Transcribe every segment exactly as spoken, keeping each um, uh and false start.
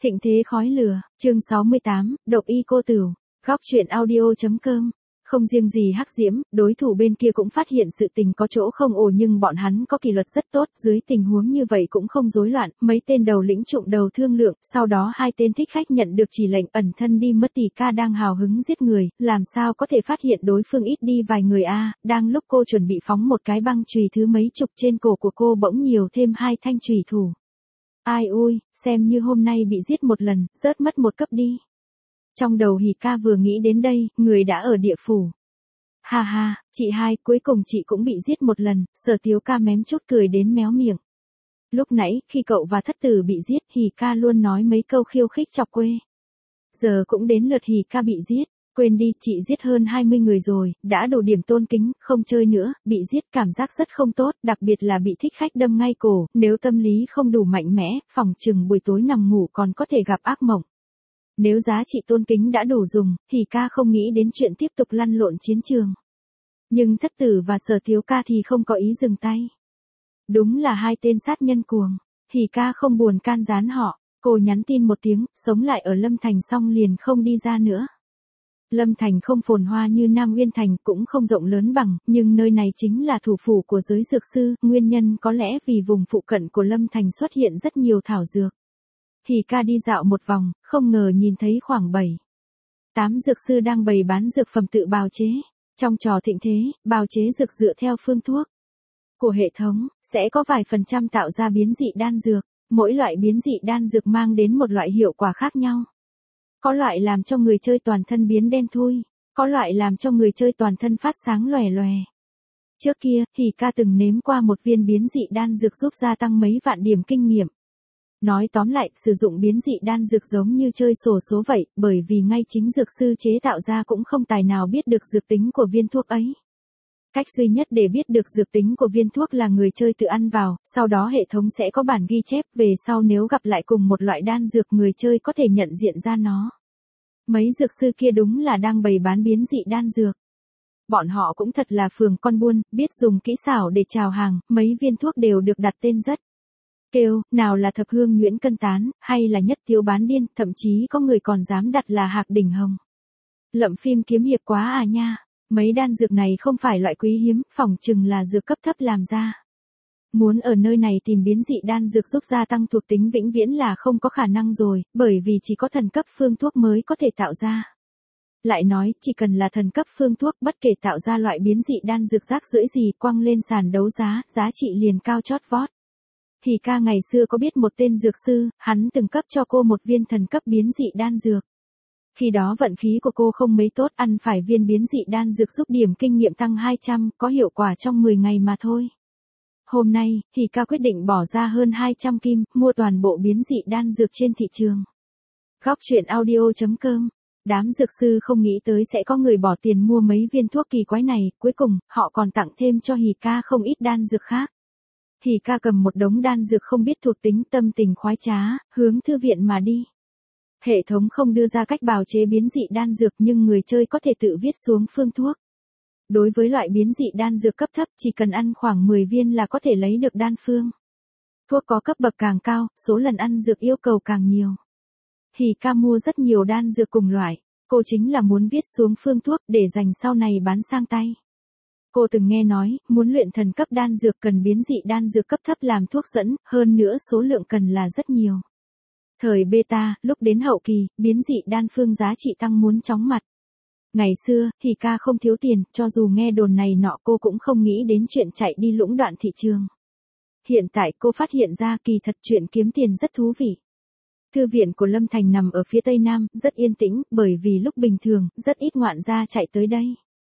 Thịnh thế khói lửa, chương sáu mươi tám, độc y cô tửu, góc truyện audio.com. Không riêng gì Hắc Diễm, đối thủ bên kia cũng phát hiện sự tình có chỗ không ổn nhưng bọn hắn có kỷ luật rất tốt, dưới tình huống như vậy cũng không rối loạn, mấy tên đầu lĩnh trụng đầu thương lượng, sau đó hai tên thích khách nhận được chỉ lệnh ẩn thân đi mất tỷ ca đang hào hứng giết người, làm sao có thể phát hiện đối phương ít đi vài người a, đang lúc cô chuẩn bị phóng một cái băng chùy thứ mấy chục trên cổ của cô bỗng nhiều thêm hai thanh chùy thủ. Ai ui, xem như hôm nay bị giết một lần, rớt mất một cấp đi. Trong đầu Hỉ Ca vừa nghĩ đến đây, người đã ở địa phủ. Ha ha, chị hai, cuối cùng chị cũng bị giết một lần, Sở Tiếu Ca mém chút cười đến méo miệng. Lúc nãy, khi cậu và thất tử bị giết, Hỉ Ca luôn nói mấy câu khiêu khích chọc quê. Giờ cũng đến lượt Hỉ Ca bị giết. Quên đi, chị giết hơn hai mươi người rồi, đã đủ điểm tôn kính, không chơi nữa, bị giết cảm giác rất không tốt, đặc biệt là bị thích khách đâm ngay cổ, nếu tâm lý không đủ mạnh mẽ, phòng chừng buổi tối nằm ngủ còn có thể gặp ác mộng. Nếu giá trị tôn kính đã đủ dùng, Hỉ Ca không nghĩ đến chuyện tiếp tục lăn lộn chiến trường. Nhưng thất tử và Sở Tiếu Ca thì không có ý dừng tay. Đúng là hai tên sát nhân cuồng, Hỉ Ca không buồn can gián họ, cô nhắn tin một tiếng, sống lại ở Lâm Thành xong liền không đi ra nữa. Lâm Thành không phồn hoa như Nam Uyên Thành, cũng không rộng lớn bằng, nhưng nơi này chính là thủ phủ của giới dược sư, nguyên nhân có lẽ vì vùng phụ cận của Lâm Thành xuất hiện rất nhiều thảo dược. Hỉ Ca đi dạo một vòng, không ngờ nhìn thấy khoảng bảy, tám dược sư đang bày bán dược phẩm tự bào chế. Trong trò thịnh thế, bào chế dược dựa theo phương thuốc của hệ thống, sẽ có vài phần trăm tạo ra biến dị đan dược, mỗi loại biến dị đan dược mang đến một loại hiệu quả khác nhau. Có loại làm cho người chơi toàn thân biến đen thui, có loại làm cho người chơi toàn thân phát sáng lòe lòe. Trước kia, Hỉ Ca từng nếm qua một viên biến dị đan dược giúp gia tăng mấy vạn điểm kinh nghiệm. Nói tóm lại, sử dụng biến dị đan dược giống như chơi xổ số vậy, bởi vì ngay chính dược sư chế tạo ra cũng không tài nào biết được dược tính của viên thuốc ấy. Cách duy nhất để biết được dược tính của viên thuốc là người chơi tự ăn vào, sau đó hệ thống sẽ có bản ghi chép, về sau nếu gặp lại cùng một loại đan dược người chơi có thể nhận diện ra nó. Mấy dược sư kia đúng là đang bày bán biến dị đan dược. Bọn họ cũng thật là phường con buôn, biết dùng kỹ xảo để chào hàng, mấy viên thuốc đều được đặt tên rất kêu, nào là thập hương nhuyễn cân tán, hay là nhất tiếu bán điên, thậm chí có người còn dám đặt là hạc đỉnh hồng. Lậm phim kiếm hiệp quá à nha. Mấy đan dược này không phải loại quý hiếm, phỏng chừng là dược cấp thấp làm ra. Muốn ở nơi này tìm biến dị đan dược giúp gia tăng thuộc tính vĩnh viễn là không có khả năng rồi, bởi vì chỉ có thần cấp phương thuốc mới có thể tạo ra. Lại nói, chỉ cần là thần cấp phương thuốc, bất kể tạo ra loại biến dị đan dược rác rưởi gì, quăng lên sàn đấu giá, giá trị liền cao chót vót. Hỉ Ca ngày xưa có biết một tên dược sư, hắn từng cấp cho cô một viên thần cấp biến dị đan dược. Khi đó vận khí của cô không mấy tốt, ăn phải viên biến dị đan dược giúp điểm kinh nghiệm tăng hai trăm, có hiệu quả trong mười ngày mà thôi. Hôm nay, Hỉ Ca quyết định bỏ ra hơn hai trăm kim, mua toàn bộ biến dị đan dược trên thị trường. Góc truyện audio.com. Đám dược sư không nghĩ tới sẽ có người bỏ tiền mua mấy viên thuốc kỳ quái này, cuối cùng, họ còn tặng thêm cho Hỉ Ca không ít đan dược khác. Hỉ Ca cầm một đống đan dược không biết thuộc tính, tâm tình khoái trá, hướng thư viện mà đi. Hệ thống không đưa ra cách bào chế biến dị đan dược nhưng người chơi có thể tự viết xuống phương thuốc. Đối với loại biến dị đan dược cấp thấp, chỉ cần ăn khoảng mười viên là có thể lấy được đan phương. Thuốc có cấp bậc càng cao, số lần ăn dược yêu cầu càng nhiều. Hỉ Ca mua rất nhiều đan dược cùng loại, cô chính là muốn viết xuống phương thuốc để dành sau này bán sang tay. Cô từng nghe nói, muốn luyện thần cấp đan dược cần biến dị đan dược cấp thấp làm thuốc dẫn, hơn nữa số lượng cần là rất nhiều. Thời beta, lúc đến hậu kỳ, biến dị đan phương giá trị tăng muốn chóng mặt. Ngày xưa, Hỉ Ca không thiếu tiền, cho dù nghe đồn này nọ cô cũng không nghĩ đến chuyện chạy đi lũng đoạn thị trường. Hiện tại cô phát hiện ra kỳ thật chuyện kiếm tiền rất thú vị. Thư viện của Lâm Thành nằm ở phía tây nam, rất yên tĩnh, bởi vì lúc bình thường, rất ít ngoạn gia chạy tới đây.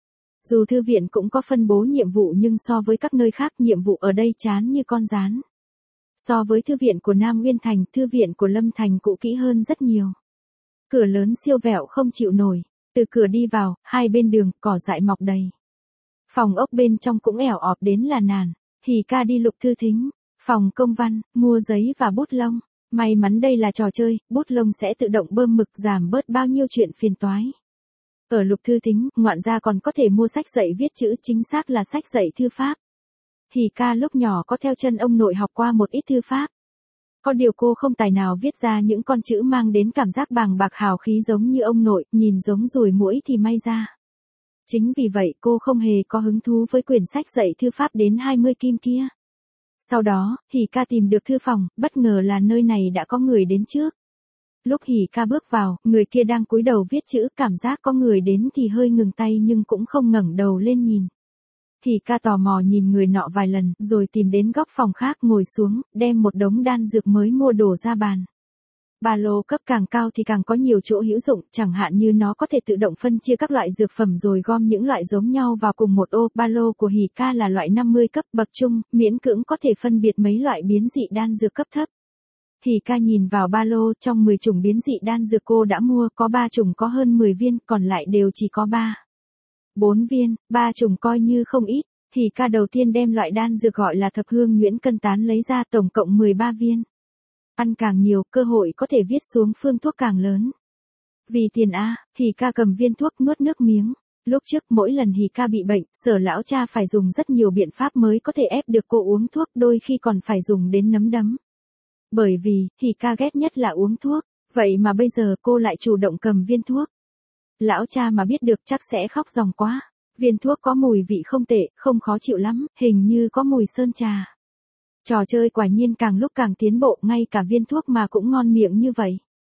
Dù thư viện cũng có phân bố nhiệm vụ nhưng so với các nơi khác, nhiệm vụ ở đây chán như con gián. So với thư viện của Nam Uyên Thành, thư viện của Lâm Thành cũ kỹ hơn rất nhiều. Cửa lớn siêu vẹo không chịu nổi, từ cửa đi vào, hai bên đường, cỏ dại mọc đầy. Phòng ốc bên trong cũng ẻo ọp đến là nàn. Hỉ Ca đi lục thư thính, phòng công văn, mua giấy và bút lông. May mắn đây là trò chơi, bút lông sẽ tự động bơm mực giảm bớt bao nhiêu chuyện phiền toái. Ở lục thư thính, ngoạn gia còn có thể mua sách dạy viết chữ, chính xác là sách dạy thư pháp. Hỉ Ca lúc nhỏ có theo chân ông nội học qua một ít thư pháp. Có điều cô không tài nào viết ra những con chữ mang đến cảm giác bàng bạc hào khí giống như ông nội, nhìn giống ruồi muỗi thì may ra. Chính vì vậy cô không hề có hứng thú với quyển sách dạy thư pháp đến hai mươi kim kia. Sau đó, Hỉ Ca tìm được thư phòng, bất ngờ là nơi này đã có người đến trước. Lúc Hỉ Ca bước vào, người kia đang cúi đầu viết chữ, cảm giác có người đến thì hơi ngừng tay nhưng cũng không ngẩng đầu lên nhìn. Hỉ Ca tò mò nhìn người nọ vài lần, rồi tìm đến góc phòng khác ngồi xuống, đem một đống đan dược mới mua đổ ra bàn. Ba lô cấp càng cao thì càng có nhiều chỗ hữu dụng, chẳng hạn như nó có thể tự động phân chia các loại dược phẩm rồi gom những loại giống nhau vào cùng một ô. Ba lô của Hỉ Ca là loại năm mươi cấp bậc trung, miễn cưỡng có thể phân biệt mấy loại biến dị đan dược cấp thấp. Hỉ Ca nhìn vào ba lô, trong mười chủng biến dị đan dược cô đã mua, có ba chủng có hơn mười viên, còn lại đều chỉ có ba, bốn viên, ba chủng coi như không ít. Hỉ Ca đầu tiên đem loại đan dược gọi là thập hương nhuyễn cân tán lấy ra, tổng cộng mười ba viên. Ăn càng nhiều, cơ hội có thể viết xuống phương thuốc càng lớn. Vì tiền a, Hỉ Ca cầm viên thuốc nuốt nước miếng. Lúc trước mỗi lần Hỉ Ca bị bệnh, Sở lão cha phải dùng rất nhiều biện pháp mới có thể ép được cô uống thuốc, đôi khi còn phải dùng đến nấm đấm. Bởi vì, Hỉ Ca ghét nhất là uống thuốc, vậy mà bây giờ cô lại chủ động cầm viên thuốc. Lão cha mà biết được chắc sẽ khóc ròng quá. Viên thuốc có mùi vị không tệ, không khó chịu lắm, hình như có mùi sơn trà. Trò chơi quả nhiên càng lúc càng tiến bộ, ngay cả viên thuốc mà cũng ngon miệng như vậy.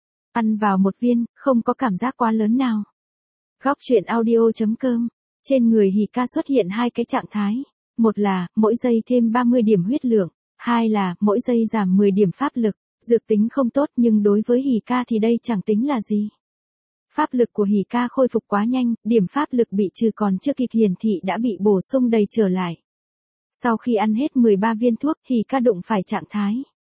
Ăn vào một viên, không có cảm giác quá lớn nào. Góc truyện audio chấm com. Trên người Hỉ Ca xuất hiện hai cái trạng thái. Một là, mỗi giây thêm ba mươi điểm huyết lượng. Hai là, mỗi giây giảm mười điểm pháp lực. Dược tính không tốt nhưng đối với Hỉ Ca thì đây chẳng tính là gì. Pháp lực của Hỉ Ca khôi phục quá nhanh, điểm pháp lực bị trừ còn chưa kịp hiển thị đã bị bổ sung đầy trở lại. Sau khi ăn hết mười ba viên thuốc, Hỉ Ca đụng phải trạng thái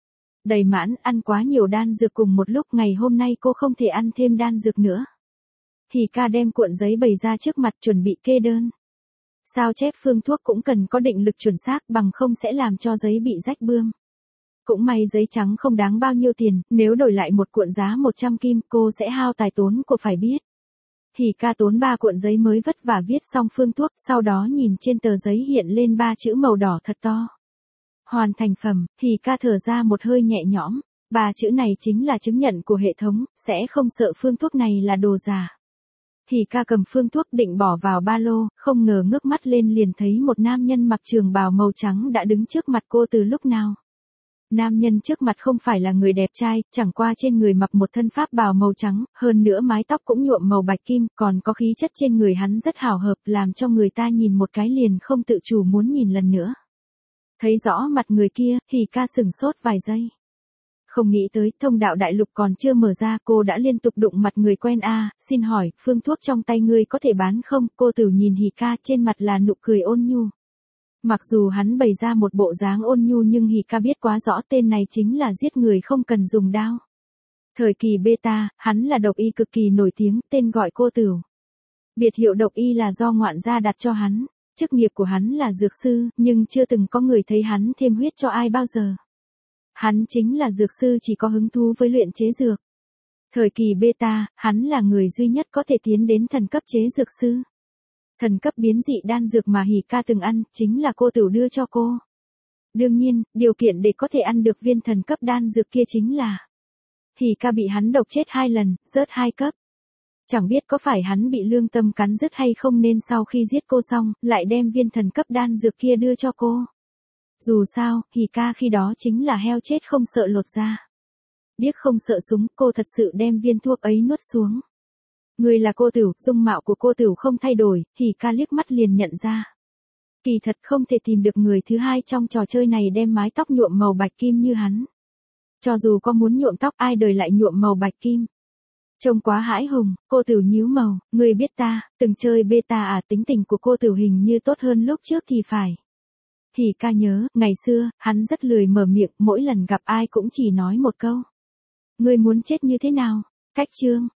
đầy mãn, ăn quá nhiều đan dược cùng một lúc, ngày hôm nay cô không thể ăn thêm đan dược nữa. Hỉ Ca đem cuộn giấy bày ra trước mặt chuẩn bị kê đơn. Sao chép phương thuốc cũng cần có định lực chuẩn xác, bằng không sẽ làm cho giấy bị rách bươm. Cũng may giấy trắng không đáng bao nhiêu tiền, nếu đổi lại một cuộn giá một trăm kim, cô sẽ hao tài tốn của phải biết. Hỉ Ca tốn ba cuộn giấy mới vất vả viết xong phương thuốc, sau đó nhìn trên tờ giấy hiện lên ba chữ màu đỏ thật to. Hoàn thành phẩm. Hỉ Ca thở ra một hơi nhẹ nhõm, ba chữ này chính là chứng nhận của hệ thống, sẽ không sợ phương thuốc này là đồ giả. Hỉ Ca cầm phương thuốc định bỏ vào ba lô, không ngờ ngước mắt lên liền thấy một nam nhân mặc trường bào màu trắng đã đứng trước mặt cô từ lúc nào. Nam nhân trước mặt không phải là người đẹp trai, chẳng qua trên người mặc một thân pháp bào màu trắng, hơn nữa mái tóc cũng nhuộm màu bạch kim, còn có khí chất trên người hắn rất hào hợp, làm cho người ta nhìn một cái liền không tự chủ muốn nhìn lần nữa. Thấy rõ mặt người kia, Hỉ Ca sửng sốt vài giây. Không nghĩ tới, thông đạo đại lục còn chưa mở ra, cô đã liên tục đụng mặt người quen a. À, xin hỏi, phương thuốc trong tay ngươi có thể bán không? Cô Tử nhìn Hỉ Ca, trên mặt là nụ cười ôn nhu. Mặc dù hắn bày ra một bộ dáng ôn nhu nhưng Hỉ Ca biết quá rõ tên này chính là giết người không cần dùng đao. Thời kỳ beta, hắn là độc y cực kỳ nổi tiếng, tên gọi Cô Tửu. Biệt hiệu độc y là do ngoạn gia đặt cho hắn. Chức nghiệp của hắn là dược sư, nhưng chưa từng có người thấy hắn thêm huyết cho ai bao giờ. Hắn chính là dược sư chỉ có hứng thú với luyện chế dược. Thời kỳ beta, hắn là người duy nhất có thể tiến đến thần cấp chế dược sư. Thần cấp biến dị đan dược mà Hỉ Ca từng ăn, chính là Cô Tửu đưa cho cô. Đương nhiên, điều kiện để có thể ăn được viên thần cấp đan dược kia chính là Hỉ Ca bị hắn độc chết hai lần, rớt hai cấp. Chẳng biết có phải hắn bị lương tâm cắn rứt hay không nên sau khi giết cô xong, lại đem viên thần cấp đan dược kia đưa cho cô. Dù sao, Hỉ Ca khi đó chính là heo chết không sợ lột da. Điếc không sợ súng, cô thật sự đem viên thuốc ấy nuốt xuống. Người là Cô Tửu, dung mạo của Cô Tửu không thay đổi, Hỉ Ca liếc mắt liền nhận ra. Kỳ thật không thể tìm được người thứ hai trong trò chơi này đem mái tóc nhuộm màu bạch kim như hắn. Cho dù có muốn nhuộm tóc ai đời lại nhuộm màu bạch kim. Trông quá hãi hùng, Cô Tửu nhíu màu, người biết ta, từng chơi beta à, tính tình của Cô Tửu hình như tốt hơn lúc trước thì phải. Hỉ Ca nhớ, ngày xưa, hắn rất lười mở miệng, mỗi lần gặp ai cũng chỉ nói một câu. Ngươi muốn chết như thế nào? Cách chương.